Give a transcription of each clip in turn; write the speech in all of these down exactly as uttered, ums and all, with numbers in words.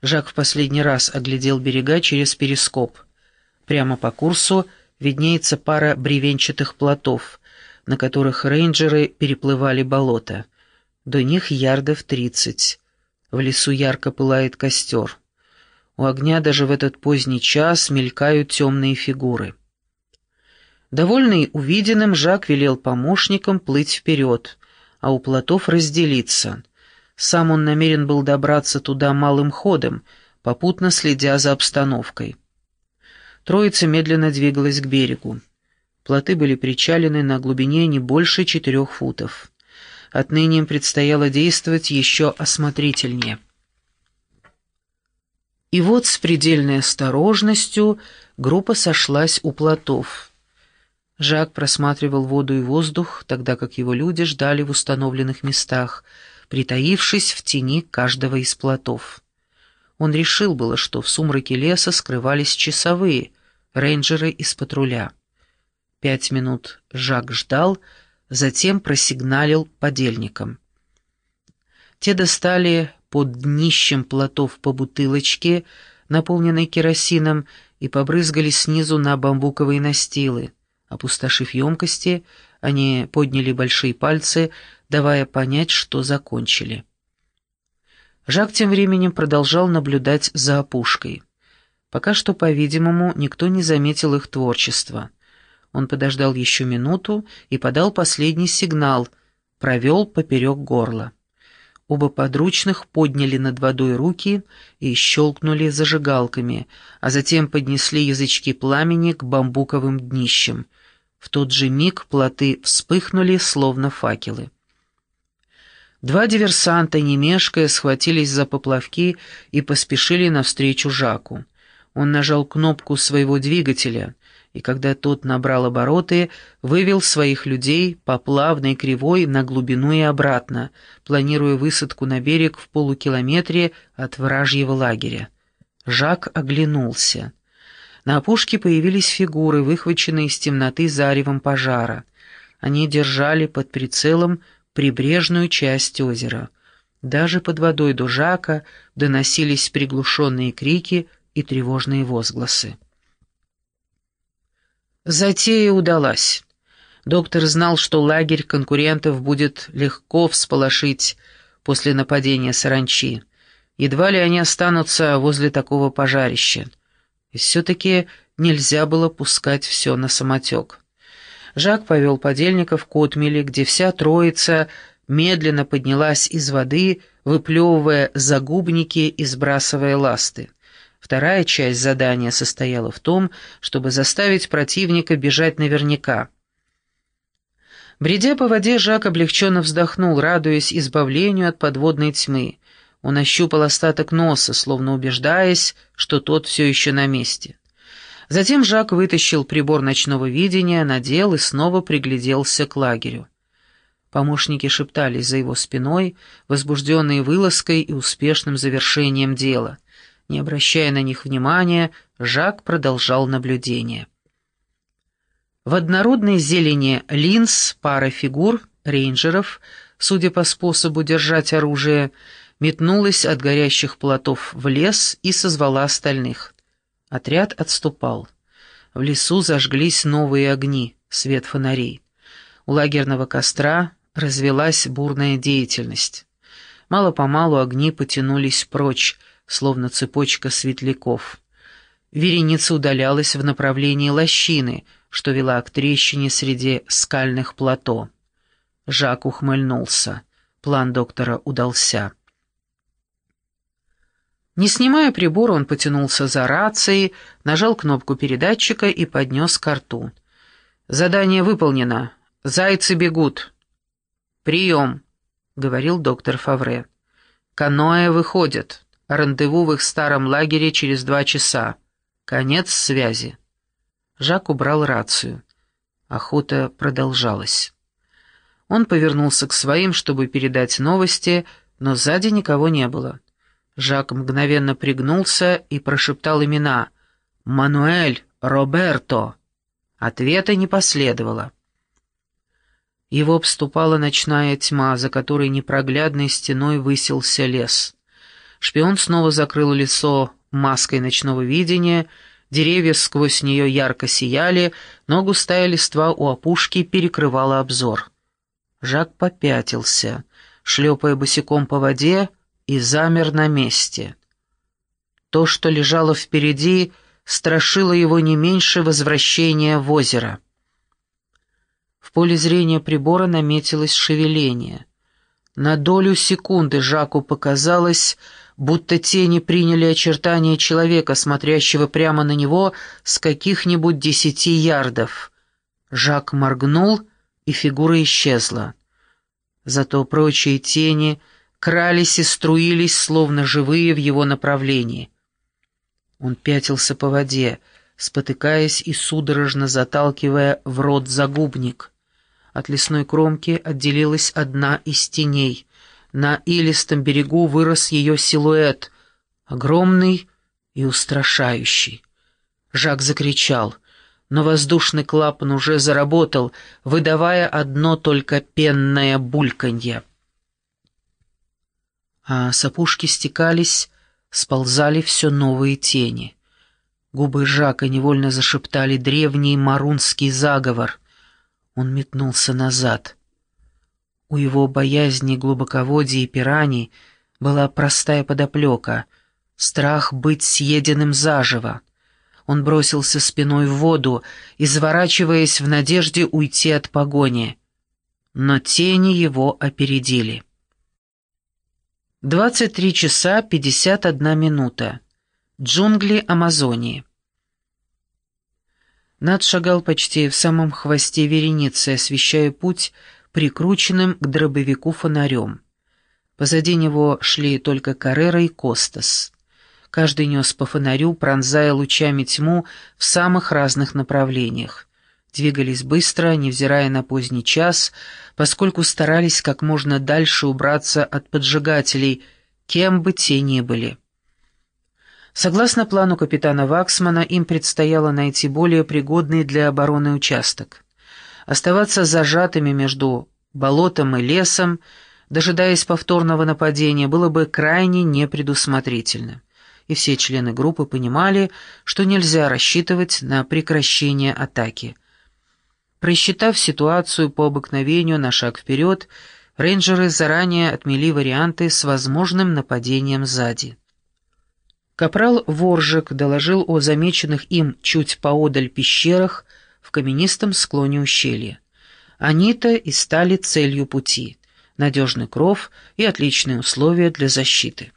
Жак в последний раз оглядел берега через перископ. Прямо по курсу виднеется пара бревенчатых плотов, на которых рейнджеры переплывали болото. До них ярдов тридцать. В лесу ярко пылает костер. У огня даже в этот поздний час мелькают темные фигуры. Довольный увиденным, Жак велел помощникам плыть вперед, а у плотов разделиться. Сам он намерен был добраться туда малым ходом, попутно следя за обстановкой. Троица медленно двигалась к берегу. Плоты были причалены на глубине не больше четырех футов. Отныне им предстояло действовать еще осмотрительнее. И вот с предельной осторожностью группа сошлась у плотов. Жак просматривал воду и воздух, тогда как его люди ждали в установленных местах, притаившись в тени каждого из плотов. Он решил было, что в сумраке леса скрывались часовые, рейнджеры из патруля. Пять минут Жак ждал, затем просигналил подельникам. Те достали под днищем плотов по бутылочке, наполненной керосином, и побрызгали снизу на бамбуковые настилы. Опустошив емкости, они подняли большие пальцы, давая понять, что закончили. Жак тем временем продолжал наблюдать за опушкой. Пока что, по-видимому, никто не заметил их творчества. Он подождал еще минуту и подал последний сигнал, провел поперек горла. Оба подручных подняли над водой руки и щелкнули зажигалками, а затем поднесли язычки пламени к бамбуковым днищам. В тот же миг плоты вспыхнули, словно факелы. Два диверсанта, не мешкая, схватились за поплавки и поспешили навстречу Жаку. Он нажал кнопку своего двигателя, и когда тот набрал обороты, вывел своих людей по плавной кривой на глубину и обратно, планируя высадку на берег в полукилометре от вражьего лагеря. Жак оглянулся. На опушке появились фигуры, выхваченные из темноты заревом пожара. Они держали под прицелом прибрежную часть озера. Даже под водой до Жака доносились приглушенные крики и тревожные возгласы. Затея удалась. Доктор знал, что лагерь конкурентов будет легко всполошить после нападения саранчи. Едва ли они останутся возле такого пожарища. И все-таки нельзя было пускать все на самотек. Жак повел подельников к отмели, где вся троица медленно поднялась из воды, выплевывая загубники и сбрасывая ласты. Вторая часть задания состояла в том, чтобы заставить противника бежать наверняка. Бредя по воде, Жак облегченно вздохнул, радуясь избавлению от подводной тьмы. Он ощупал остаток носа, словно убеждаясь, что тот все еще на месте. Затем Жак вытащил прибор ночного видения, надел и снова пригляделся к лагерю. Помощники шептались за его спиной, возбужденные вылазкой и успешным завершением дела. Не обращая на них внимания, Жак продолжал наблюдение. В однородной зелени линз пара фигур, рейнджеров, судя по способу держать оружие, метнулась от горящих плотов в лес и созвала остальных. Отряд отступал. В лесу зажглись новые огни, свет фонарей. У лагерного костра развелась бурная деятельность. Мало-помалу огни потянулись прочь, словно цепочка светляков. Вереница удалялась в направлении лощины, что вела к трещине среди скальных плато. Жак ухмыльнулся. План доктора удался. Не снимая прибора, он потянулся за рацией, нажал кнопку передатчика и поднес ко рту. «Задание выполнено. Зайцы бегут». «Прием», — говорил доктор Фавре. «Каноэ выходят. Рандеву в их старом лагере через два часа. Конец связи». Жак убрал рацию. Охота продолжалась. Он повернулся к своим, чтобы передать новости, но сзади никого не было. Жак мгновенно пригнулся и прошептал имена. «Мануэль! Роберто!» Ответа не последовало. Его обступала ночная тьма, за которой непроглядной стеной высился лес. Шпион снова закрыл лицо маской ночного видения, деревья сквозь нее ярко сияли, но густая листва у опушки перекрывала обзор. Жак попятился, шлепая босиком по воде, и замер на месте. То, что лежало впереди, страшило его не меньше возвращения в озеро. В поле зрения прибора наметилось шевеление. На долю секунды Жаку показалось, будто тени приняли очертания человека, смотрящего прямо на него с каких-нибудь десяти ярдов. Жак моргнул, и фигура исчезла. Зато прочие тени крались и струились, словно живые, в его направлении. Он пятился по воде, спотыкаясь и судорожно заталкивая в рот загубник. От лесной кромки отделилась одна из теней. На илистом берегу вырос ее силуэт, огромный и устрашающий. Жак закричал, но воздушный клапан уже заработал, выдавая одно только пенное бульканье. А с опушки стекались, сползали все новые тени. Губы Жака невольно зашептали древний марунский заговор. Он метнулся назад. У его боязни глубоководья и пираний была простая подоплека — страх быть съеденным заживо. Он бросился спиной в воду, изворачиваясь в надежде уйти от погони. Но тени его опередили. двадцать три часа пятьдесят одна минута. Джунгли Амазонии. Над шагал почти в самом хвосте вереницы, освещая путь прикрученным к дробовику фонарем. Позади него шли только Каррера и Костас. Каждый нес по фонарю, пронзая лучами тьму в самых разных направлениях. Двигались быстро, невзирая на поздний час, поскольку старались как можно дальше убраться от поджигателей, кем бы те ни были. Согласно плану капитана Ваксмана, им предстояло найти более пригодный для обороны участок. Оставаться зажатыми между болотом и лесом, дожидаясь повторного нападения, было бы крайне непредусмотрительно. И все члены группы понимали, что нельзя рассчитывать на прекращение атаки. Просчитав ситуацию по обыкновению на шаг вперед, рейнджеры заранее отмели варианты с возможным нападением сзади. Капрал Воржик доложил о замеченных им чуть поодаль пещерах в каменистом склоне ущелья. Они-то и стали целью пути. Надежный кров и отличные условия для защиты.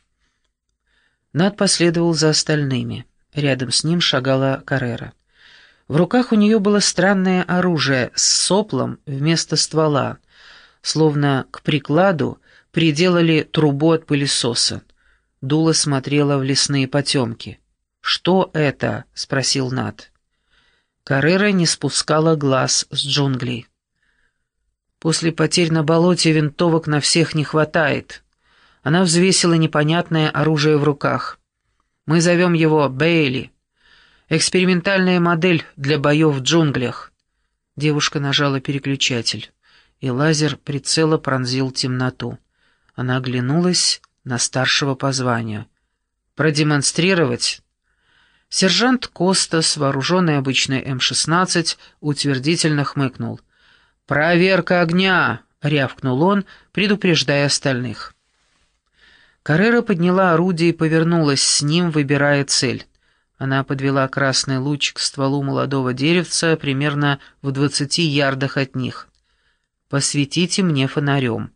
Над последовал за остальными. Рядом с ним шагала Каррера. В руках у нее было странное оружие с соплом вместо ствола, словно к прикладу приделали трубу от пылесоса. Дуло смотрела в лесные потемки. «Что это?» — спросил Над. Каррера не спускала глаз с джунглей. «После потерь на болоте винтовок на всех не хватает». Она взвесила непонятное оружие в руках. «Мы зовем его Бейли. Экспериментальная модель для боев в джунглях». Девушка нажала переключатель, и лазер прицела пронзил темноту. Она оглянулась на старшего по званию. «Продемонстрировать?» Сержант Костас, вооруженный обычной эм шестнадцать, утвердительно хмыкнул. «Проверка огня!» — рявкнул он, предупреждая остальных. Каррера подняла орудие и повернулась с ним, выбирая цель. Она подвела красный луч к стволу молодого деревца примерно в двадцати ярдах от них. «Посветите мне фонарем».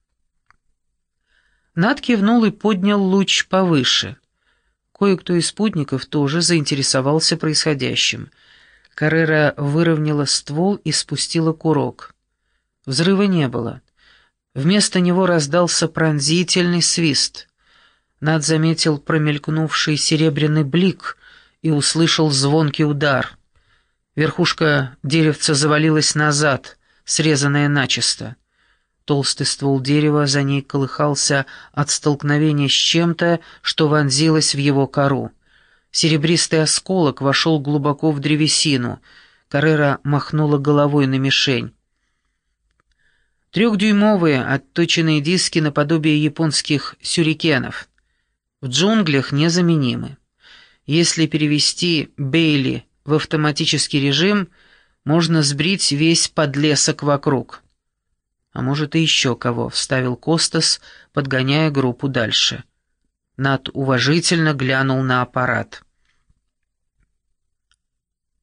Над кивнул и поднял луч повыше. Кое-кто из спутников тоже заинтересовался происходящим. Каррера выровняла ствол и спустила курок. Взрыва не было. Вместо него раздался пронзительный свист. Над заметил промелькнувший серебряный блик и услышал звонкий удар. Верхушка деревца завалилась назад, срезанная начисто. Толстый ствол дерева за ней колыхался от столкновения с чем-то, что вонзилось в его кору. Серебристый осколок вошел глубоко в древесину. Каррера махнула головой на мишень. Трехдюймовые отточенные диски наподобие японских сюрикенов. в джунглях незаменимы. Если перевести Бейли в автоматический режим, можно сбрить весь подлесок вокруг. А может, и еще кого, вставил Костас, подгоняя группу дальше. Нат уважительно глянул на аппарат.